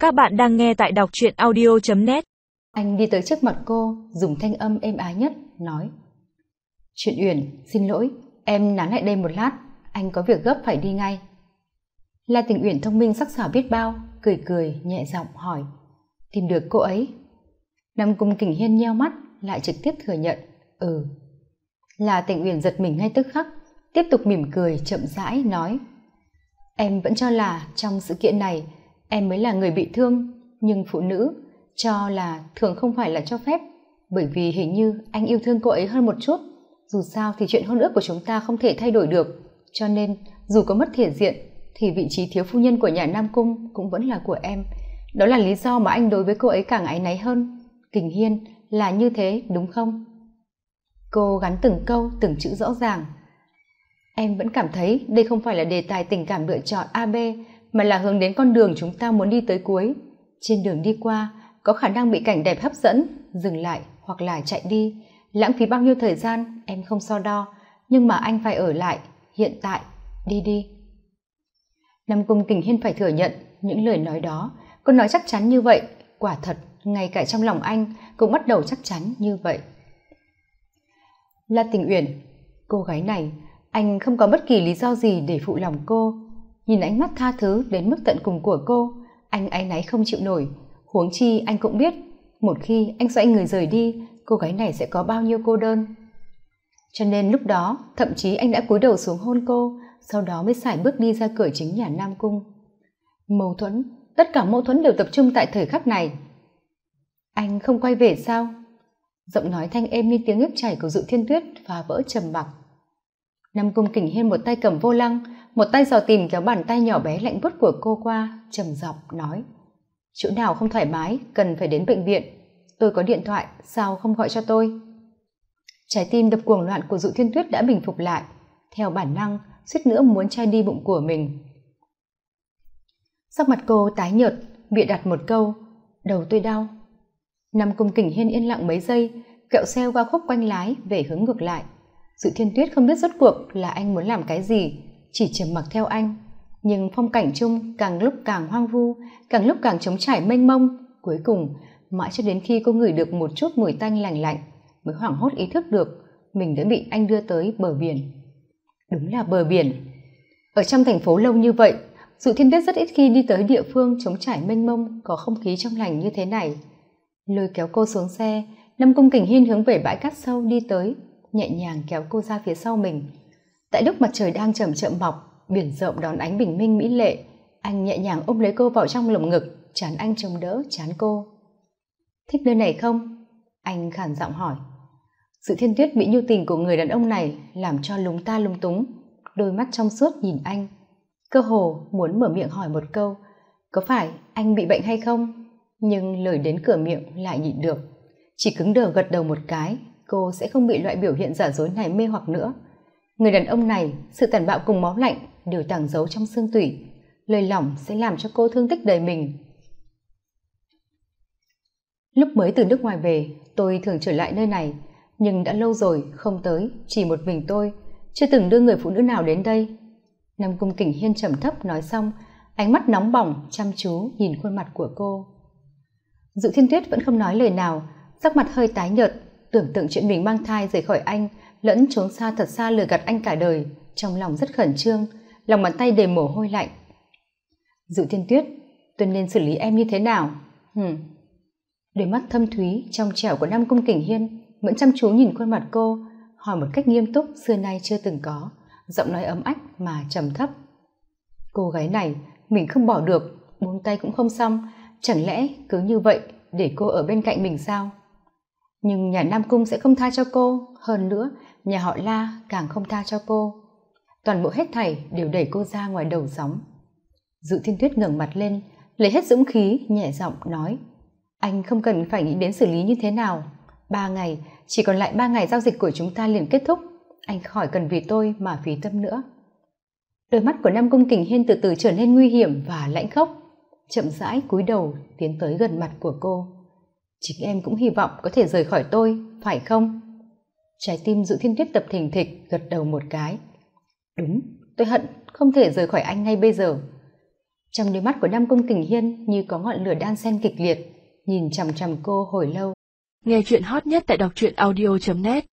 Các bạn đang nghe tại đọc truyện audio.net. Anh đi tới trước mặt cô, dùng thanh âm êm ái nhất, nói: Chuyện Uyển, xin lỗi, em nán lại đây một lát, anh có việc gấp phải đi ngay. La Tình Uyển thông minh sắc sảo biết bao, cười cười, nhẹ giọng hỏi: Tìm được cô ấy? Nam Cung Kình Hiên nheo mắt, lại trực tiếp thừa nhận: Ừ. La Tình Uyển giật mình ngay tức khắc, tiếp tục mỉm cười chậm rãi nói: Em vẫn cho là trong sự kiện này em mới là người bị thương, nhưng phụ nữ cho là thường không phải là cho phép, bởi vì hình như anh yêu thương cô ấy hơn một chút. Dù sao thì chuyện hôn ước của chúng ta không thể thay đổi được, cho nên dù có mất thể diện thì vị trí thiếu phu nhân của nhà Nam Cung cũng vẫn là của em. Đó là lý do mà anh đối với cô ấy càng áy náy hơn. Kình Hiên, là như thế đúng không? Cô gắn từng câu từng chữ rõ ràng. Em vẫn cảm thấy đây không phải là đề tài tình cảm lựa chọn AB, mà là hướng đến con đường chúng ta muốn đi tới cuối. Trên đường đi qua có khả năng bị cảnh đẹp hấp dẫn, dừng lại hoặc là chạy đi, lãng phí bao nhiêu thời gian em không so đo, nhưng mà anh phải ở lại hiện tại. Đi đi. Nam Cung Kình Hiên phải thừa nhận những lời nói đó, cô nói chắc chắn như vậy, quả thật ngay cả trong lòng anh cũng bắt đầu chắc chắn như vậy. La Tình Uyển, cô gái này anh không có bất kỳ lý do gì để phụ lòng cô. Nhìn ánh mắt tha thứ đến mức tận cùng của cô, anh áy náy không chịu nổi. Huống chi anh cũng biết, một khi anh xoay người rời đi, cô gái này sẽ có bao nhiêu cô đơn. Cho nên lúc đó thậm chí anh đã cúi đầu xuống hôn cô, sau đó mới sải bước đi ra cửa chính nhà Nam Cung. Mâu thuẫn, tất cả mâu thuẫn đều tập trung tại thời khắc này. Anh không quay về sao? Giọng nói thanh êm như tiếng nước chảy của Dụ Thiên Tuyết phá vỡ trầm mặc. Nam Cung Kình Hiên một tay cầm vô lăng, một tay dò tìm kéo bàn tay nhỏ bé lạnh buốt của cô qua, trầm giọng nói: Chỗ nào không thoải mái cần phải đến bệnh viện, tôi có điện thoại, sao không gọi cho tôi? Trái tim đập cuồng loạn của Dụ Thiên Tuyết đã bình phục lại, theo bản năng suýt nữa muốn chai đi bụng của mình. Sắc mặt cô tái nhợt, bịa đặt một câu: Đầu tôi đau. Nam Cung Kình Hiên yên lặng mấy giây, kẹo xe qua khúc quanh lái về hướng ngược lại. Dụ Thiên Tuyết không biết rốt cuộc là anh muốn làm cái gì, chỉ trầm mặc theo anh. Nhưng phong cảnh chung càng lúc càng hoang vu, càng lúc càng trống trải mênh mông. Cuối cùng mãi cho đến khi cô ngửi được một chút mùi tanh lành lạnh, mới hoảng hốt ý thức được mình đã bị anh đưa tới bờ biển. Đúng là bờ biển. Ở trong thành phố lâu như vậy, Dụ Thiên Tuyết rất ít khi đi tới địa phương trống trải mênh mông có không khí trong lành như thế này. Lôi kéo cô xuống xe, Nam Cung Kình Hiên hướng về bãi cát sâu đi tới, nhẹ nhàng kéo cô ra phía sau mình. Tại lúc mặt trời đang chậm chậm mọc, biển rộng đón ánh bình minh mỹ lệ, anh nhẹ nhàng ôm lấy cô vào trong lồng ngực, trán anh chống đỡ trán cô. Thích nơi này không? Anh khàn giọng hỏi. Sự Thiên Tuyết bị nhu tình của người đàn ông này làm cho lúng ta lúng túng, đôi mắt trong suốt nhìn anh, cơ hồ muốn mở miệng hỏi một câu: Có phải anh bị bệnh hay không? Nhưng lời đến cửa miệng lại nhịn được, chỉ cứng đờ gật đầu một cái. Cô sẽ không bị loại biểu hiện giả dối này mê hoặc nữa. Người đàn ông này, sự tàn bạo cùng máu lạnh đều tàng giấu trong xương tủy, lời lỏng sẽ làm cho cô thương tích đời mình. Lúc mới từ nước ngoài về, tôi thường trở lại nơi này, nhưng đã lâu rồi không tới, chỉ một mình tôi, chưa từng đưa người phụ nữ nào đến đây. Nam Cung Kình Hiên trầm thấp nói xong, ánh mắt nóng bỏng chăm chú nhìn khuôn mặt của cô. Dụ Thiên Tuyết vẫn không nói lời nào, sắc mặt hơi tái nhợt, tưởng tượng chuyện mình mang thai rời khỏi anh, lẫn trốn xa thật xa lừa gạt anh cả đời, trong lòng rất khẩn trương, lòng bàn tay đầy mồ hôi lạnh. Dụ Thiên Tuyết, tôi nên xử lý em như thế nào? Đôi mắt thâm thúy trong trẻo của Nam Cung Kình Hiên vẫn chăm chú nhìn khuôn mặt cô, hỏi một cách nghiêm túc xưa nay chưa từng có, giọng nói ấm ách mà trầm thấp. Cô gái này mình không bỏ được, buông tay cũng không xong, chẳng lẽ cứ như vậy để cô ở bên cạnh mình sao? Nhưng nhà Nam Cung sẽ không tha cho cô, hơn nữa nhà họ La càng không tha cho cô. Toàn bộ hết thảy đều đẩy cô ra ngoài đầu sóng. Dụ Thiên Tuyết ngẩng mặt lên, lấy hết dũng khí nhẹ giọng nói: Anh không cần phải nghĩ đến xử lý như thế nào. 3 ngày, chỉ còn lại 3 ngày giao dịch của chúng ta liền kết thúc, anh khỏi cần vì tôi mà phí tâm nữa. Đôi mắt của Nam Cung Kình Hiên từ từ trở nên nguy hiểm và lãnh khốc, chậm rãi cúi đầu tiến tới gần mặt của cô. Chính em cũng hy vọng có thể rời khỏi tôi, phải không? Trái tim Dụ Thiên Tuyết đập thình thịch, gật đầu một cái. Đúng, tôi hận không thể rời khỏi anh ngay bây giờ. Trong đôi mắt của Nam Cung Kình Hiên như có ngọn lửa đan xen kịch liệt, nhìn chằm chằm cô hồi lâu. Nghe chuyện hot nhất tại đọc truyện audio.net